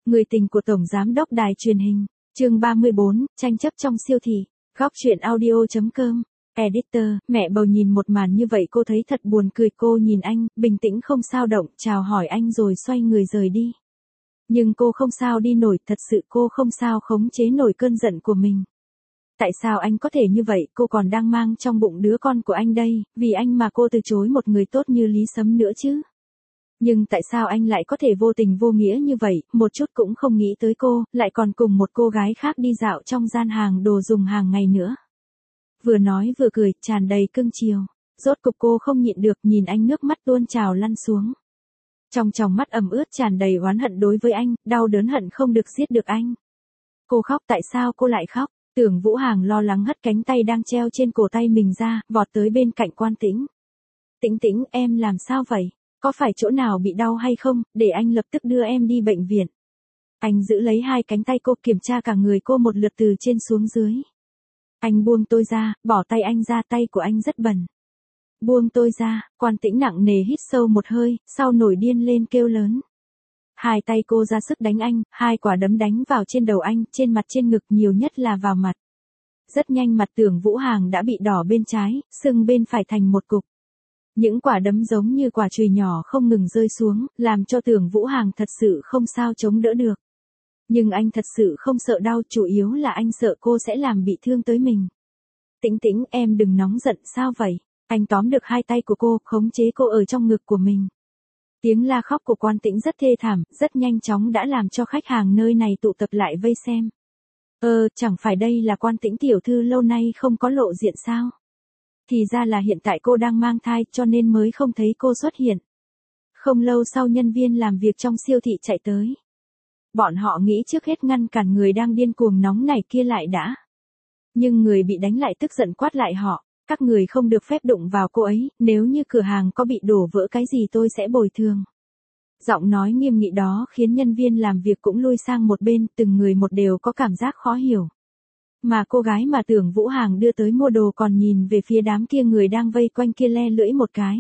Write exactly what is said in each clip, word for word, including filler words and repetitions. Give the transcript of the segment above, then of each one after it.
Người tình của Tổng Giám đốc Đài truyền hình, chương ba mươi bốn, tranh chấp trong siêu thị, góc truyện audio chấm com, editor, mẹ bầu nhìn một màn như vậy cô thấy thật buồn cười, cô nhìn anh, bình tĩnh không sao động, chào hỏi anh rồi xoay người rời đi. Nhưng cô không sao đi nổi, thật sự cô không sao khống chế nổi cơn giận của mình. Tại sao anh có thể như vậy, cô còn đang mang trong bụng đứa con của anh đây, vì anh mà cô từ chối một người tốt như Lý Sấm nữa chứ. Nhưng tại sao anh lại có thể vô tình vô nghĩa như vậy, một chút cũng không nghĩ tới cô, lại còn cùng một cô gái khác đi dạo trong gian hàng đồ dùng hàng ngày nữa. Vừa nói vừa cười, tràn đầy cưng chiều. Rốt cục cô không nhịn được, nhìn anh nước mắt tuôn trào lăn xuống. Trong tròng mắt ẩm ướt tràn đầy oán hận đối với anh, đau đớn hận không được giết được anh. Cô khóc, tại sao cô lại khóc? Tưởng Vũ Hàng lo lắng hất cánh tay đang treo trên cổ tay mình ra, vọt tới bên cạnh Quan Tĩnh. Tĩnh Tĩnh, em làm sao vậy? Có phải chỗ nào bị đau hay không, để anh lập tức đưa em đi bệnh viện. Anh giữ lấy hai cánh tay cô, kiểm tra cả người cô một lượt từ trên xuống dưới. Anh buông tôi ra, bỏ tay anh ra, tay của anh rất bẩn. Buông tôi ra, Quan Tĩnh nặng nề hít sâu một hơi, sau nổi điên lên kêu lớn. Hai tay cô ra sức đánh anh, hai quả đấm đánh vào trên đầu anh, trên mặt trên ngực, nhiều nhất là vào mặt. Rất nhanh mặt Tưởng Vũ Hàng đã bị đỏ bên trái, sưng bên phải thành một cục. Những quả đấm giống như quả chùy nhỏ không ngừng rơi xuống, làm cho Tưởng Vũ Hàng thật sự không sao chống đỡ được. Nhưng anh thật sự không sợ đau, chủ yếu là anh sợ cô sẽ làm bị thương tới mình. Tĩnh Tĩnh, em đừng nóng giận, sao vậy? Anh tóm được hai tay của cô, khống chế cô ở trong ngực của mình. Tiếng la khóc của Quan Tĩnh rất thê thảm, rất nhanh chóng đã làm cho khách hàng nơi này tụ tập lại vây xem. Ờ, chẳng phải đây là Quan Tĩnh tiểu thư lâu nay không có lộ diện sao? Thì ra là hiện tại cô đang mang thai cho nên mới không thấy cô xuất hiện. Không lâu sau nhân viên làm việc trong siêu thị chạy tới. Bọn họ nghĩ trước hết ngăn cản người đang điên cuồng nóng nảy kia lại đã. Nhưng người bị đánh lại tức giận quát lại họ, các người không được phép đụng vào cô ấy, nếu như cửa hàng có bị đổ vỡ cái gì tôi sẽ bồi thường. Giọng nói nghiêm nghị đó khiến nhân viên làm việc cũng lui sang một bên, từng người một đều có cảm giác khó hiểu. Mà cô gái mà Tưởng Vũ Hàng đưa tới mua đồ còn nhìn về phía đám kia người đang vây quanh kia le lưỡi một cái.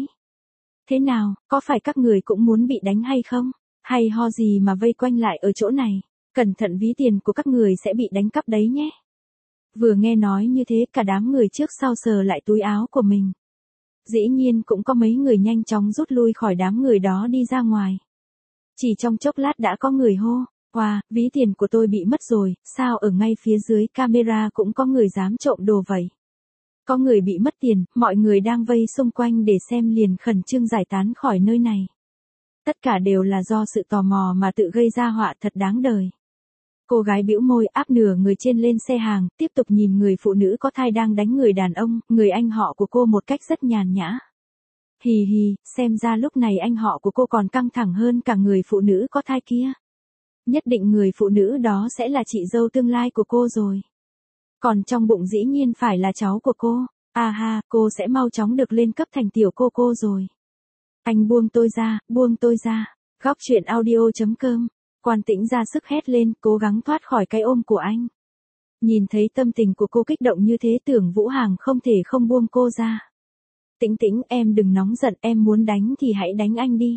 Thế nào, có phải các người cũng muốn bị đánh hay không? Hay ho gì mà vây quanh lại ở chỗ này? Cẩn thận ví tiền của các người sẽ bị đánh cắp đấy nhé. Vừa nghe nói như thế cả đám người trước sau sờ lại túi áo của mình. Dĩ nhiên cũng có mấy người nhanh chóng rút lui khỏi đám người đó đi ra ngoài. Chỉ trong chốc lát đã có người hô. Wow, ví tiền của tôi bị mất rồi, sao ở ngay phía dưới camera cũng có người dám trộm đồ vậy? Có người bị mất tiền, mọi người đang vây xung quanh để xem liền khẩn trương giải tán khỏi nơi này. Tất cả đều là do sự tò mò mà tự gây ra họa, thật đáng đời. Cô gái bĩu môi áp nửa người trên lên xe hàng, tiếp tục nhìn người phụ nữ có thai đang đánh người đàn ông, người anh họ của cô một cách rất nhàn nhã. Hì hì, xem ra lúc này anh họ của cô còn căng thẳng hơn cả người phụ nữ có thai kia. Nhất định người phụ nữ đó sẽ là chị dâu tương lai của cô rồi. Còn trong bụng dĩ nhiên phải là cháu của cô. À ha, cô sẽ mau chóng được lên cấp thành tiểu cô cô rồi. Anh buông tôi ra, buông tôi ra. Góc truyện audio chấm com. Quan Tĩnh ra sức hét lên, cố gắng thoát khỏi cái ôm của anh. Nhìn thấy tâm tình của cô kích động như thế, Tưởng Vũ Hàng không thể không buông cô ra. Tĩnh Tĩnh, em đừng nóng giận, em muốn đánh thì hãy đánh anh đi.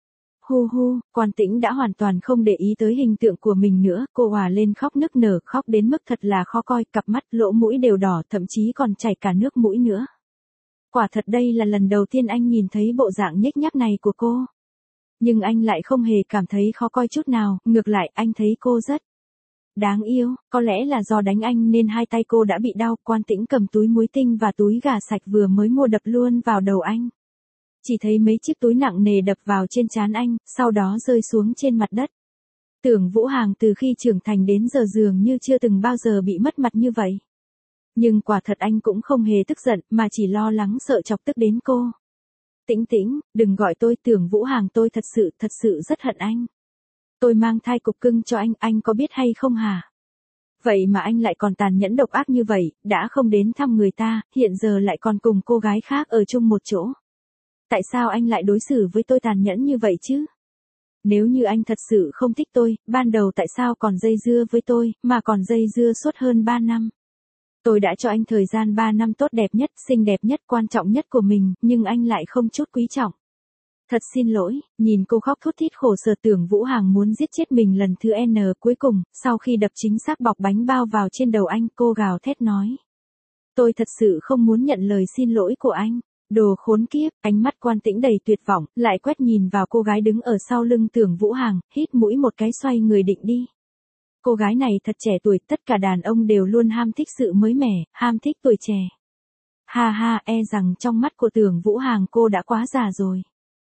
Hu hu, Quan Tĩnh đã hoàn toàn không để ý tới hình tượng của mình nữa, cô òa lên khóc nức nở, khóc đến mức thật là khó coi, cặp mắt, lỗ mũi đều đỏ, thậm chí còn chảy cả nước mũi nữa. Quả thật đây là lần đầu tiên anh nhìn thấy bộ dạng nhếch nhác này của cô. Nhưng anh lại không hề cảm thấy khó coi chút nào, ngược lại anh thấy cô rất đáng yêu, có lẽ là do đánh anh nên hai tay cô đã bị đau. Quan Tĩnh cầm túi muối tinh và túi gà sạch vừa mới mua đập luôn vào đầu anh. Chỉ thấy mấy chiếc túi nặng nề đập vào trên trán anh, sau đó rơi xuống trên mặt đất. Tưởng Vũ Hàng từ khi trưởng thành đến giờ dường như chưa từng bao giờ bị mất mặt như vậy. Nhưng quả thật anh cũng không hề tức giận, mà chỉ lo lắng sợ chọc tức đến cô. Tĩnh Tĩnh, đừng gọi tôi Tưởng Vũ Hàng, tôi thật sự, thật sự rất hận anh. Tôi mang thai cục cưng cho anh, anh có biết hay không hả? Vậy mà anh lại còn tàn nhẫn độc ác như vậy, đã không đến thăm người ta, hiện giờ lại còn cùng cô gái khác ở chung một chỗ. Tại sao anh lại đối xử với tôi tàn nhẫn như vậy chứ? Nếu như anh thật sự không thích tôi, ban đầu tại sao còn dây dưa với tôi, mà còn dây dưa suốt hơn ba năm? Tôi đã cho anh thời gian ba năm tốt đẹp nhất, xinh đẹp nhất, quan trọng nhất của mình, nhưng anh lại không chút quý trọng. Thật xin lỗi, nhìn cô khóc thút thít khổ sở Tưởng Vũ Hằng muốn giết chết mình lần thứ N cuối cùng, sau khi đập chính xác bọc bánh bao vào trên đầu anh, cô gào thét nói. Tôi thật sự không muốn nhận lời xin lỗi của anh. Đồ khốn kiếp, ánh mắt Quan Tĩnh đầy tuyệt vọng, lại quét nhìn vào cô gái đứng ở sau lưng Tưởng Vũ Hằng, hít mũi một cái xoay người định đi. Cô gái này thật trẻ tuổi, tất cả đàn ông đều luôn ham thích sự mới mẻ, ham thích tuổi trẻ. Ha ha, e rằng trong mắt của Tưởng Vũ Hằng cô đã quá già rồi.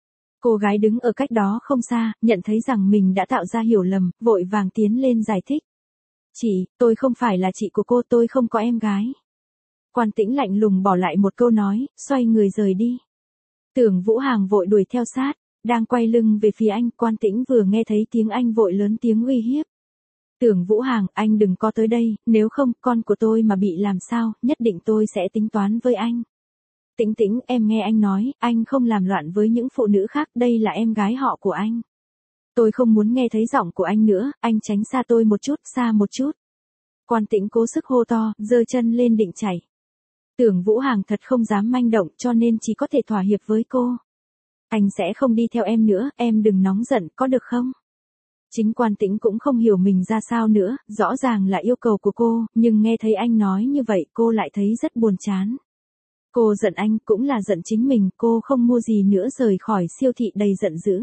Cô gái đứng ở cách đó không xa, nhận thấy rằng mình đã tạo ra hiểu lầm, vội vàng tiến lên giải thích. Chị, tôi không phải là chị của cô, tôi không có em gái. Quan Tĩnh lạnh lùng bỏ lại một câu nói, xoay người rời đi. Tưởng Vũ Hằng vội đuổi theo sát, đang quay lưng về phía anh, Quan Tĩnh vừa nghe thấy tiếng anh vội lớn tiếng uy hiếp. Tưởng Vũ Hằng, anh đừng có tới đây, nếu không, con của tôi mà bị làm sao, nhất định tôi sẽ tính toán với anh. Tĩnh Tĩnh, em nghe anh nói, anh không làm loạn với những phụ nữ khác, đây là em gái họ của anh. Tôi không muốn nghe thấy giọng của anh nữa, anh tránh xa tôi một chút, xa một chút. Quan Tĩnh cố sức hô to, giơ chân lên định chạy. Tưởng Vũ Hằng thật không dám manh động cho nên chỉ có thể thỏa hiệp với cô. Anh sẽ không đi theo em nữa, em đừng nóng giận, có được không? Chính Quan Tĩnh cũng không hiểu mình ra sao nữa, rõ ràng là yêu cầu của cô, nhưng nghe thấy anh nói như vậy cô lại thấy rất buồn chán. Cô giận anh cũng là giận chính mình, cô không mua gì nữa rời khỏi siêu thị đầy giận dữ.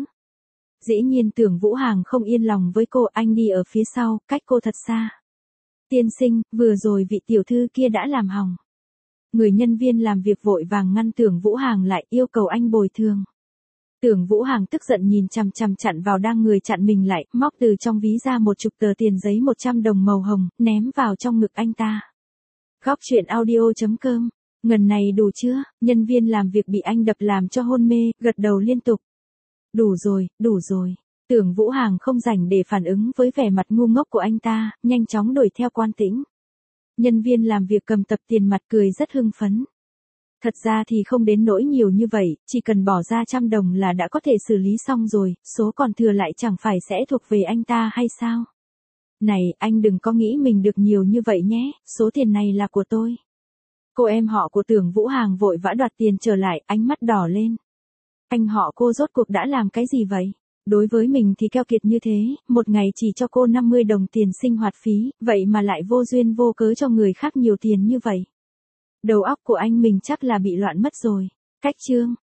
Dĩ nhiên Tưởng Vũ Hằng không yên lòng với cô, anh đi ở phía sau, cách cô thật xa. Tiên sinh, vừa rồi vị tiểu thư kia đã làm hỏng. Người nhân viên làm việc vội vàng ngăn Tưởng Vũ Hằng lại, yêu cầu anh bồi thường. Tưởng Vũ Hằng tức giận nhìn chằm chằm chặn vào đang người chặn mình lại, móc từ trong ví ra một chục tờ tiền giấy một trăm đồng màu hồng, ném vào trong ngực anh ta. Góc truyện audio chấm com. Ngần này đủ chưa? Nhân viên làm việc bị anh đập làm cho hôn mê, gật đầu liên tục. Đủ rồi, đủ rồi. Tưởng Vũ Hằng không rảnh để phản ứng với vẻ mặt ngu ngốc của anh ta, nhanh chóng đuổi theo Quan Tĩnh. Nhân viên làm việc cầm tập tiền mặt cười rất hưng phấn. Thật ra thì không đến nỗi nhiều như vậy, chỉ cần bỏ ra trăm đồng là đã có thể xử lý xong rồi, số còn thừa lại chẳng phải sẽ thuộc về anh ta hay sao? Này, anh đừng có nghĩ mình được nhiều như vậy nhé, số tiền này là của tôi. Cô em họ của Tưởng Vũ Hằng vội vã đoạt tiền trở lại, ánh mắt đỏ lên. Anh họ cô rốt cuộc đã làm cái gì vậy? Đối với mình thì keo kiệt như thế, một ngày chỉ cho cô năm mươi đồng tiền sinh hoạt phí, vậy mà lại vô duyên vô cớ cho người khác nhiều tiền như vậy. Đầu óc của anh mình chắc là bị loạn mất rồi. Cách chương.